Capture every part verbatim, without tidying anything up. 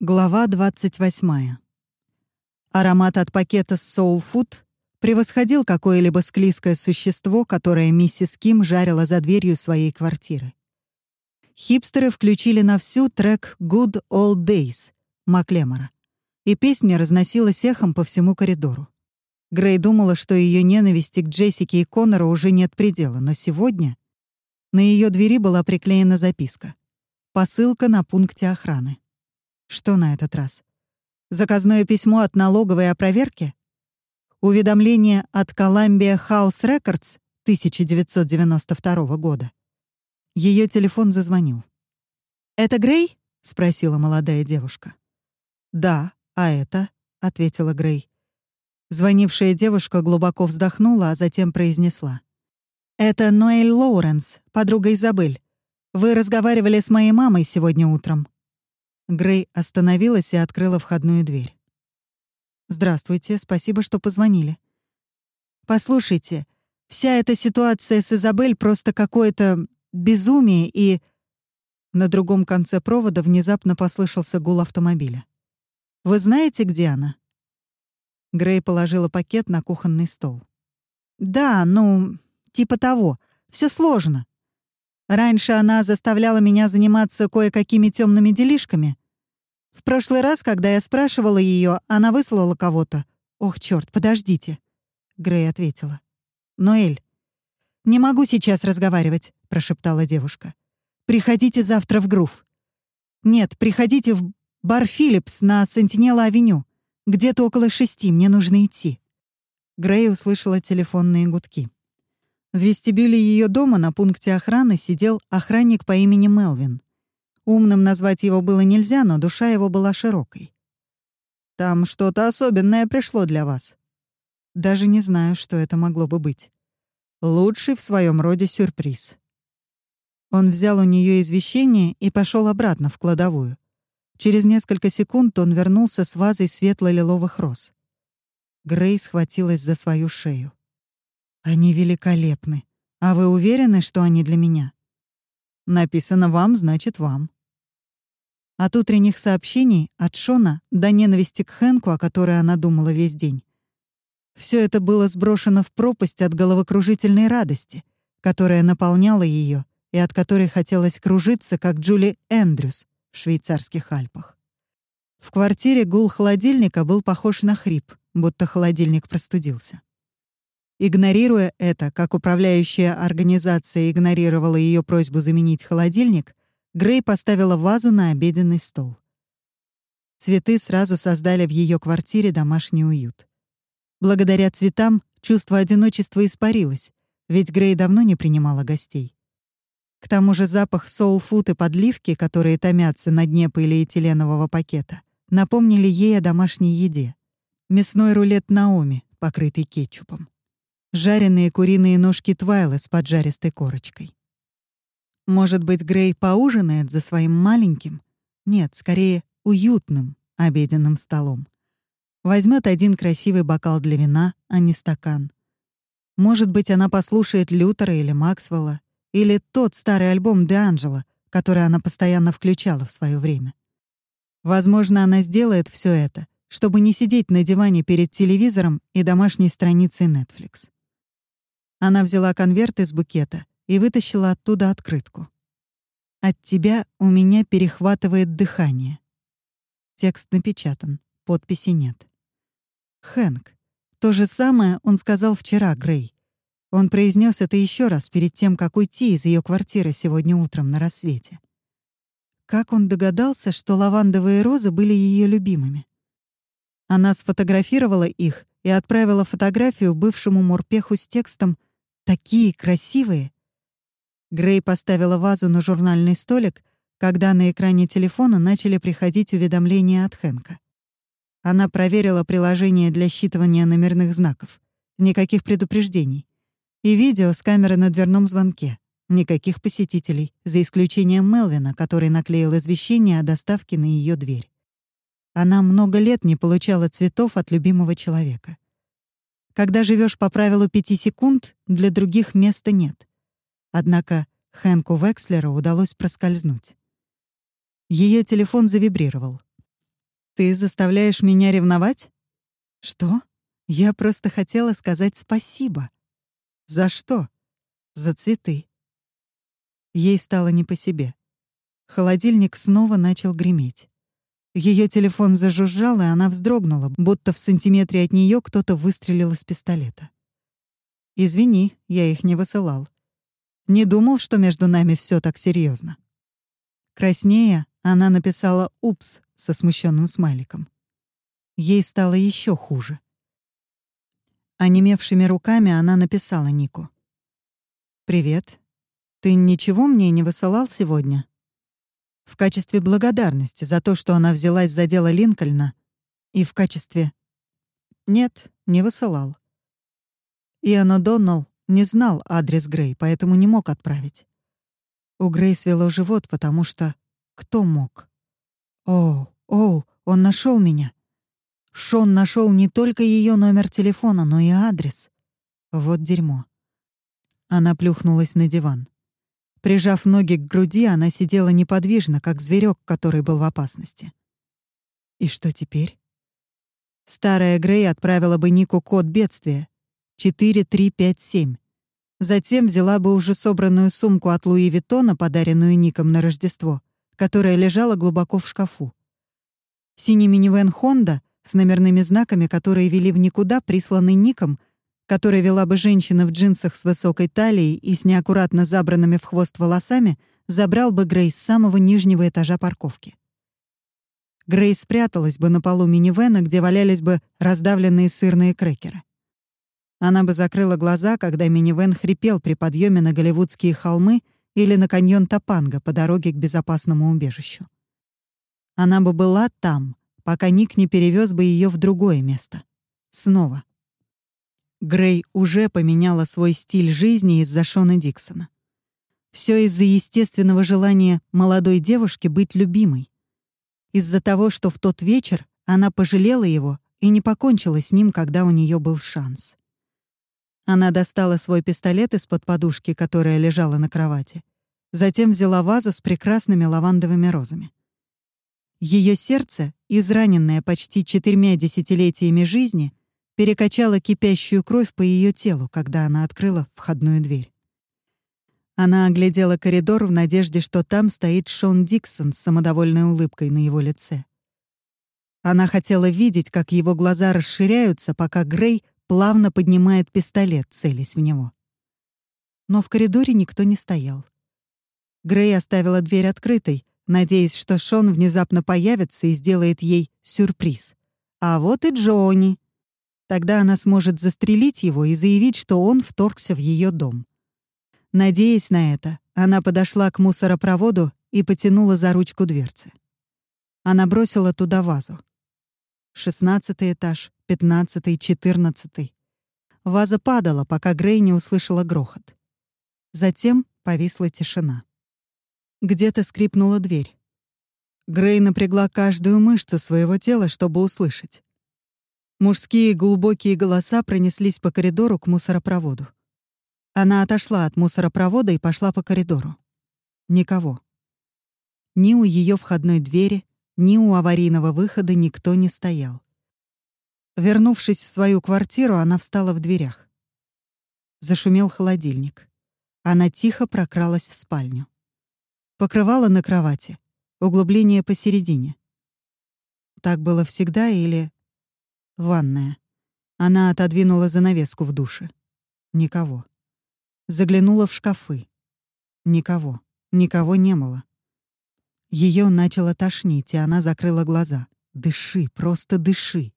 Глава двадцать восьмая. Аромат от пакета Soul Food превосходил какое-либо склизкое существо, которое миссис Ким жарила за дверью своей квартиры. Хипстеры включили на всю трек «Good Old Days» Маклемора, и песня разносилась эхом по всему коридору. Грей думала, что ее ненависти к Джессике и Коннору уже нет предела, но сегодня на ее двери была приклеена записка. Посылка на пункте охраны. Что на этот раз? Заказное письмо от налоговой о проверке? Уведомление от Columbia House Records тысяча девятьсот девяносто второго года? Ее телефон зазвонил. «Это Грей?» — спросила молодая девушка. «Да, а это?» — ответила Грей. Звонившая девушка глубоко вздохнула, а затем произнесла. «Это Ноэль Лоуренс, подруга Изабель. Вы разговаривали с моей мамой сегодня утром». Грей остановилась и открыла входную дверь. «Здравствуйте, спасибо, что позвонили. Послушайте, вся эта ситуация с Изабель просто какое-то безумие, и...» На другом конце провода внезапно послышался гул автомобиля. «Вы знаете, где она?» Грей положила пакет на кухонный стол. «Да, ну, типа того. Все сложно. Раньше она заставляла меня заниматься кое-какими темными делишками. В прошлый раз, когда я спрашивала ее, она выслала кого-то. Ох, черт, подождите!» Грей ответила. «Ноэль, не могу сейчас разговаривать», — прошептала девушка. «Приходите завтра в Грув. Нет, приходите в бар Филлипс на Сентинела-авеню. Где-то около шести, мне нужно идти». Грей услышала телефонные гудки. В вестибюле ее дома на пункте охраны сидел охранник по имени Мелвин. Умным назвать его было нельзя, но душа его была широкой. «Там что-то особенное пришло для вас». «Даже не знаю, что это могло бы быть. Лучший в своем роде сюрприз». Он взял у нее извещение и пошел обратно в кладовую. Через несколько секунд он вернулся с вазой светло-лиловых роз. Грей схватилась за свою шею. «Они великолепны. А вы уверены, что они для меня?» «Написано вам, значит, вам». От утренних сообщений от Шона до ненависти к Хэнку, о которой она думала весь день. Все это было сброшено в пропасть от головокружительной радости, которая наполняла ее и от которой хотелось кружиться, как Джули Эндрюс в швейцарских Альпах. В квартире гул холодильника был похож на хрип, будто холодильник простудился. Игнорируя это, как управляющая организация игнорировала ее просьбу заменить холодильник, Грей поставила вазу на обеденный стол. Цветы сразу создали в ее квартире домашний уют. Благодаря цветам чувство одиночества испарилось, ведь Грей давно не принимала гостей. К тому же запах соул-фуд и подливки, которые томятся на дне полиэтиленового пакета, напомнили ей о домашней еде. Мясной рулет Наоми, покрытый кетчупом. Жареные куриные ножки Твайла с поджаристой корочкой. Может быть, Грей поужинает за своим маленьким, нет, скорее, уютным обеденным столом. Возьмет один красивый бокал для вина, а не стакан. Может быть, она послушает Лютера или Максвелла, или тот старый альбом Д'Анджело, который она постоянно включала в свое время. Возможно, она сделает все это, чтобы не сидеть на диване перед телевизором и домашней страницей Netflix. Она взяла конверт из букета и вытащила оттуда открытку. «От тебя у меня перехватывает дыхание». Текст напечатан, подписи нет. Хэнк. То же самое он сказал вчера Грей. Он произнес это еще раз перед тем, как уйти из ее квартиры сегодня утром на рассвете. Как он догадался, что лавандовые розы были ее любимыми? Она сфотографировала их и отправила фотографию бывшему морпеху с текстом «Такие красивые!». Грей поставила вазу на журнальный столик, когда на экране телефона начали приходить уведомления от Хэнка. Она проверила приложение для считывания номерных знаков. Никаких предупреждений. И видео с камеры на дверном звонке. Никаких посетителей, за исключением Мелвина, который наклеил извещение о доставке на ее дверь. Она много лет не получала цветов от любимого человека. Когда живешь по правилу пяти секунд, для других места нет. Однако Хэнку Векслеру удалось проскользнуть. Ее телефон завибрировал. Ты заставляешь меня ревновать? Что? Я просто хотела сказать спасибо. За что? За цветы. Ей стало не по себе. Холодильник снова начал греметь. Ее телефон зажужжал, и она вздрогнула, будто в сантиметре от нее кто-то выстрелил из пистолета. «Извини, я их не высылал. Не думал, что между нами все так серьезно. Краснея, она написала «упс» со смущенным смайликом. Ей стало еще хуже. Онемевшими руками она написала Нику. «Привет. Ты ничего мне не высылал сегодня?» В качестве благодарности за то, что она взялась за дело Линкольна, и в качестве «нет, не высылал». Иэн О'Доннелл не знал адрес Грей, поэтому не мог отправить. У Грей свело живот, потому что кто мог? О, о, он нашел меня. Шон нашел не только ее номер телефона, но и адрес. Вот дерьмо. Она плюхнулась на диван. Прижав ноги к груди, она сидела неподвижно, как зверек, который был в опасности. И что теперь? Старая Грей отправила бы Нику код бедствия четыре три пять семь. Затем взяла бы уже собранную сумку от Луи Виттона, подаренную Ником на Рождество, которая лежала глубоко в шкафу. Синий минивэн «Хонда» с номерными знаками, которые вели в никуда, присланный Ником, который вела бы женщина в джинсах с высокой талией и с неаккуратно забранными в хвост волосами, забрал бы Грей с самого нижнего этажа парковки. Грей спряталась бы на полу минивэна, где валялись бы раздавленные сырные крекеры. Она бы закрыла глаза, когда минивэн хрипел при подъеме на голливудские холмы или на каньон Топанга по дороге к безопасному убежищу. Она бы была там, пока Ник не перевез бы ее в другое место. Снова. Грей уже поменяла свой стиль жизни из-за Шона Диксона. Все из-за естественного желания молодой девушки быть любимой. Из-за того, что в тот вечер она пожалела его и не покончила с ним, когда у нее был шанс. Она достала свой пистолет из-под подушки, которая лежала на кровати. Затем взяла вазу с прекрасными лавандовыми розами. Ее сердце, израненное почти четырьмя десятилетиями жизни, перекачало кипящую кровь по ее телу, когда она открыла входную дверь. Она оглядела коридор в надежде, что там стоит Шон Диксон с самодовольной улыбкой на его лице. Она хотела видеть, как его глаза расширяются, пока Грей плавно поднимает пистолет, целясь в него. Но в коридоре никто не стоял. Грей оставила дверь открытой, надеясь, что Шон внезапно появится и сделает ей сюрприз. А вот и Джонни. Тогда она сможет застрелить его и заявить, что он вторгся в ее дом. Надеясь на это, она подошла к мусоропроводу и потянула за ручку дверцы. Она бросила туда вазу. Шестнадцатый этаж, пятнадцатый, четырнадцатый. Ваза падала, пока Грей не услышала грохот. Затем повисла тишина. Где-то скрипнула дверь. Грей напрягла каждую мышцу своего тела, чтобы услышать. Мужские глубокие голоса пронеслись по коридору к мусоропроводу. Она отошла от мусоропровода и пошла по коридору. Никого. Ни у ее входной двери, ни у аварийного выхода никто не стоял. Вернувшись в свою квартиру, она встала в дверях. Зашумел холодильник. Она тихо прокралась в спальню. Покрывало на кровати, углубление посередине. Так было всегда или... Ванная. Она отодвинула занавеску в душе. Никого. Заглянула в шкафы. Никого. Никого не было. Ее начало тошнить, и она закрыла глаза. Дыши, просто дыши.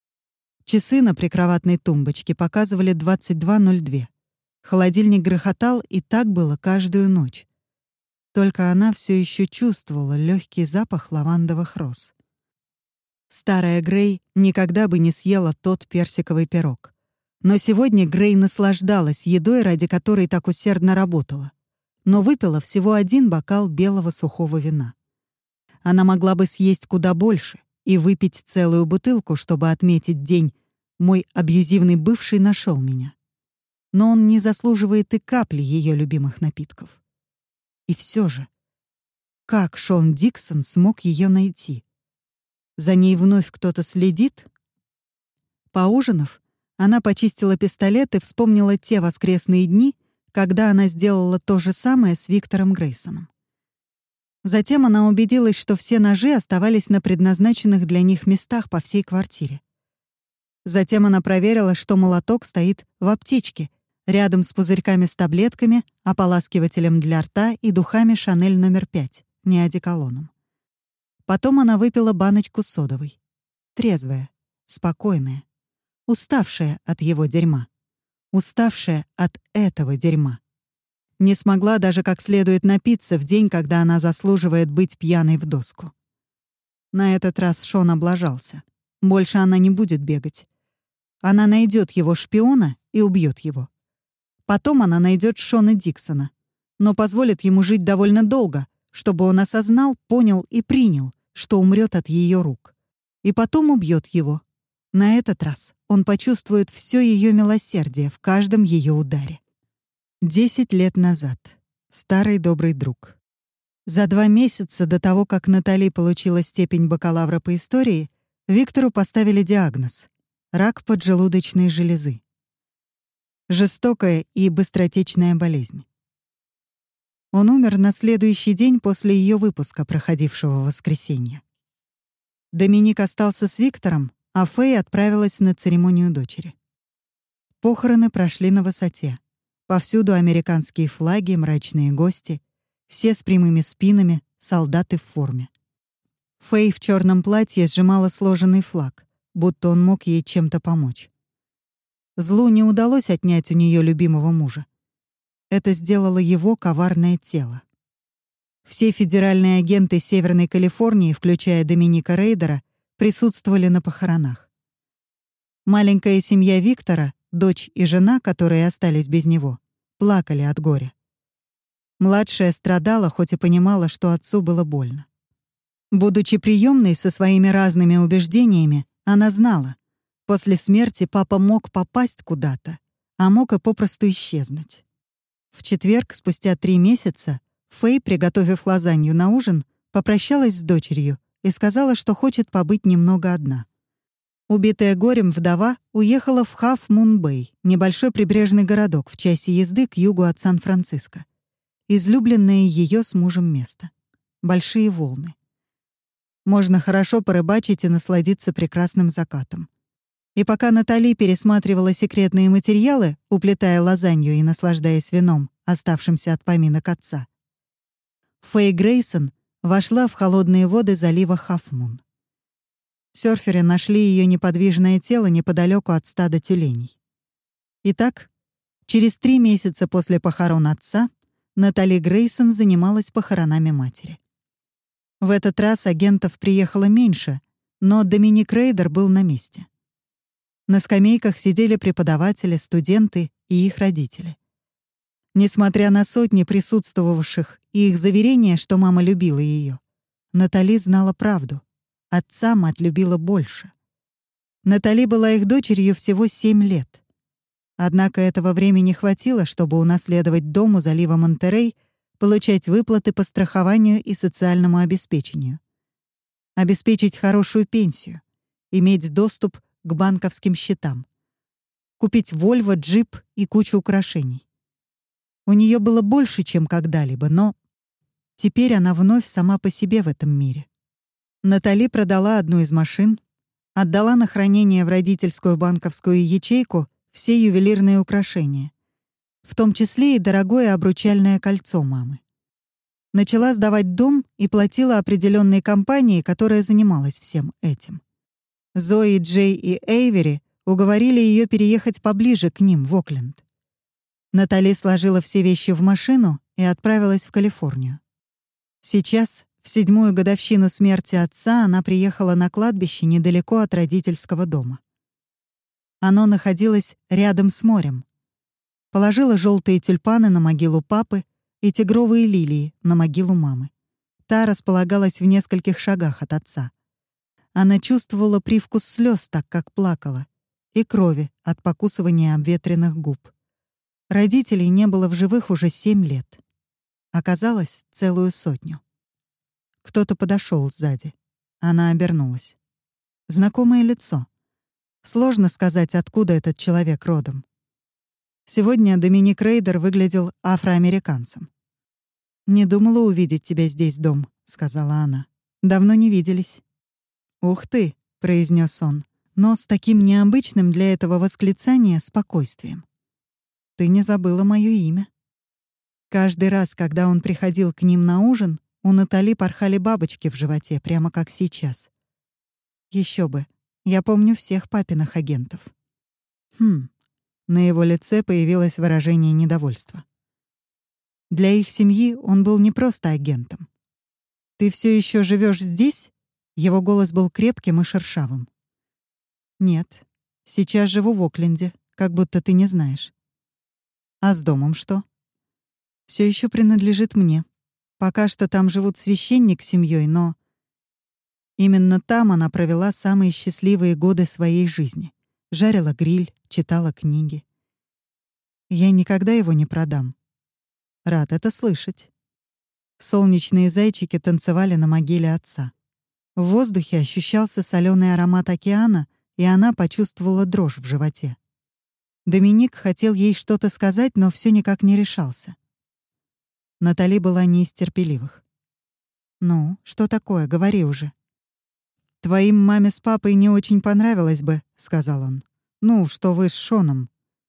Часы на прикроватной тумбочке показывали двадцать два ноль два. Холодильник грохотал, и так было каждую ночь. Только она все еще чувствовала легкий запах лавандовых роз. Старая Грей никогда бы не съела тот персиковый пирог. Но сегодня Грей наслаждалась едой, ради которой так усердно работала. Но выпила всего один бокал белого сухого вина. Она могла бы съесть куда больше и выпить целую бутылку, чтобы отметить день «Мой абьюзивный бывший нашел меня». Но он не заслуживает и капли ее любимых напитков. И все же, как Шон Диксон смог ее найти? За ней вновь кто-то следит? Поужинав, она почистила пистолет и вспомнила те воскресные дни, когда она сделала то же самое с Виктором Грейсоном. Затем она убедилась, что все ножи оставались на предназначенных для них местах по всей квартире. Затем она проверила, что молоток стоит в аптечке, рядом с пузырьками с таблетками, ополаскивателем для рта и духами «Шанель номер пять», не одеколоном. Потом она выпила баночку содовой. Трезвая, спокойная, уставшая от его дерьма. Уставшая от этого дерьма. Не смогла даже как следует напиться в день, когда она заслуживает быть пьяной в доску. На этот раз Шон облажался. Больше она не будет бегать. Она найдет его шпиона и убьет его. Потом она найдет Шона Диксона, но позволит ему жить довольно долго, чтобы он осознал, понял и принял, что умрет от ее рук. И потом убьет его. На этот раз он почувствует все ее милосердие в каждом ее ударе. Десять лет назад. Старый добрый друг. За два месяца до того, как Натали получила степень бакалавра по истории, Виктору поставили диагноз — рак поджелудочной железы. Жестокая и быстротечная болезнь. Он умер на следующий день после ее выпуска, проходившего в воскресенье. Доминик остался с Виктором, а Фэй отправилась на церемонию дочери. Похороны прошли на высоте. Повсюду американские флаги, мрачные гости, все с прямыми спинами, солдаты в форме. Фэй в черном платье сжимала сложенный флаг, будто он мог ей чем-то помочь. Злу не удалось отнять у нее любимого мужа. Это сделало его коварное тело. Все федеральные агенты Северной Калифорнии, включая Доминика Рейдера, присутствовали на похоронах. Маленькая семья Виктора, дочь и жена, которые остались без него, плакали от горя. Младшая страдала, хоть и понимала, что отцу было больно. Будучи приемной со своими разными убеждениями, она знала, после смерти папа мог попасть куда-то, а мог и попросту исчезнуть. В четверг, спустя три месяца, Фэй, приготовив лазанью на ужин, попрощалась с дочерью и сказала, что хочет побыть немного одна. Убитая горем вдова уехала в Хаф-Мун-Бэй, небольшой прибрежный городок в часе езды к югу от Сан-Франциско. Излюбленное ее с мужем место. Большие волны. Можно хорошо порыбачить и насладиться прекрасным закатом. И пока Натали пересматривала секретные материалы, уплетая лазанью и наслаждаясь вином, оставшимся от поминок отца, Фэй Грейсон вошла в холодные воды залива Хафмун. Сёрферы нашли ее неподвижное тело неподалеку от стада тюленей. Итак, через три месяца после похорон отца Натали Грейсон занималась похоронами матери. В этот раз агентов приехало меньше, но Доминик Рейдер был на месте. На скамейках сидели преподаватели, студенты и их родители. Несмотря на сотни присутствовавших и их заверения, что мама любила ее, Натали знала правду. Отца мать любила больше. Натали была их дочерью всего семь лет. Однако этого времени хватило, чтобы унаследовать дом у залива Монтерей, получать выплаты по страхованию и социальному обеспечению, обеспечить хорошую пенсию, иметь доступ к банковским счетам, купить Вольво, джип и кучу украшений. У нее было больше, чем когда-либо, но теперь она вновь сама по себе в этом мире. Натали продала одну из машин, отдала на хранение в родительскую банковскую ячейку все ювелирные украшения, в том числе и дорогое обручальное кольцо мамы. Начала сдавать дом и платила определенной компании, которая занималась всем этим. Зои, Джей и Эйвери уговорили ее переехать поближе к ним, в Окленд. Натали сложила все вещи в машину и отправилась в Калифорнию. Сейчас, в седьмую годовщину смерти отца, она приехала на кладбище недалеко от родительского дома. Оно находилось рядом с морем. Положила желтые тюльпаны на могилу папы и тигровые лилии на могилу мамы. Та располагалась в нескольких шагах от отца. Она чувствовала привкус слез, так как плакала, и крови от покусывания обветренных губ. Родителей не было в живых уже семь лет. Оказалось, целую сотню. Кто-то подошел сзади. Она обернулась. знакомое лицо. Сложно сказать, откуда этот человек родом. Сегодня Доминик Рейдер выглядел афроамериканцем. «Не думала увидеть тебя здесь, Дом», — сказала она. «Давно не виделись». «Ух ты», — произнес он, но с таким необычным для этого восклицания спокойствием. «Ты не забыла моё имя». Каждый раз, когда он приходил к ним на ужин, у Натали порхали бабочки в животе, прямо как сейчас. Еще бы, я помню всех папиных агентов. Хм, на его лице появилось выражение недовольства. Для их семьи он был не просто агентом. «Ты все еще живешь здесь?» Его голос был крепким и шершавым. «Нет, сейчас живу в Окленде, как будто ты не знаешь». «А с домом что?» Все еще принадлежит мне. Пока что там живут священник с семьей, но именно там она провела самые счастливые годы своей жизни. Жарила гриль, читала книги. Я никогда его не продам. Рад это слышать. Солнечные зайчики танцевали на могиле отца. В воздухе ощущался соленый аромат океана, и она почувствовала дрожь в животе. Доминик хотел ей что-то сказать, но все никак не решался. Натали была не из терпеливых. «Ну, что такое? Говори уже». «Твоим маме с папой не очень понравилось бы», — сказал он. «Ну, что вы с Шоном».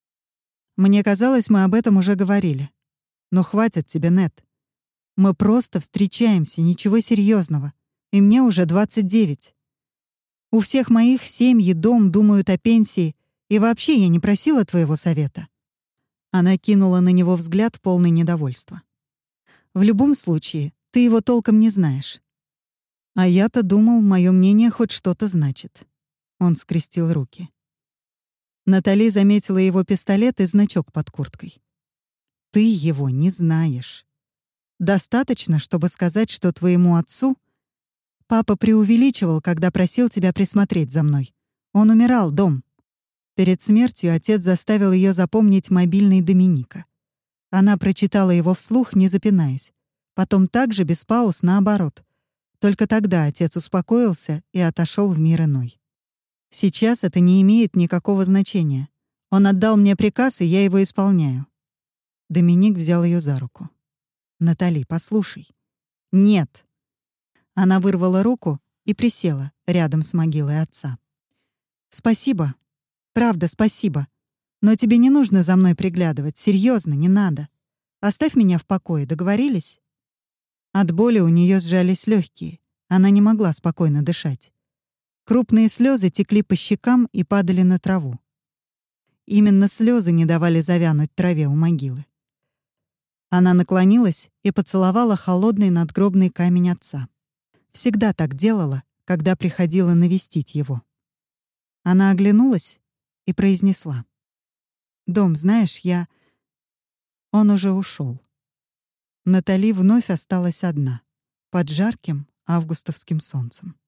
«Мне казалось, мы об этом уже говорили. Но хватит тебе, Нет. Мы просто встречаемся, ничего серьезного. И мне уже двадцать девять. У всех моих семьи, дом, думают о пенсии. И вообще я не просила твоего совета». Она кинула на него взгляд, полный недовольства. «В любом случае, ты его толком не знаешь». «А я-то думал, мое мнение хоть что-то значит». Он скрестил руки. Натали заметила его пистолет и значок под курткой. «Ты его не знаешь. Достаточно, чтобы сказать, что твоему отцу папа преувеличивал, когда просил тебя присмотреть за мной. Он умирал, Дом». Перед смертью отец заставил ее запомнить мобильный Доминика. Она прочитала его вслух, не запинаясь. Потом также без пауз наоборот. Только тогда отец успокоился и отошел в мир иной. Сейчас это не имеет никакого значения. Он отдал мне приказ, и я его исполняю. Доминик взял ее за руку. «Натали, послушай». «Нет». Она вырвала руку и присела рядом с могилой отца. «Спасибо. Правда, спасибо. Но тебе не нужно за мной приглядывать. Серьезно, не надо. Оставь меня в покое, договорились?» От боли у нее сжались легкие. Она не могла спокойно дышать. Крупные слезы текли по щекам и падали на траву. Именно слезы не давали завянуть траве у могилы. Она наклонилась и поцеловала холодный надгробный камень отца. Всегда так делала, когда приходила навестить его. Она оглянулась и произнесла: «Дом, знаешь, я...» Он уже ушел. Натали вновь осталась одна, под жарким августовским солнцем.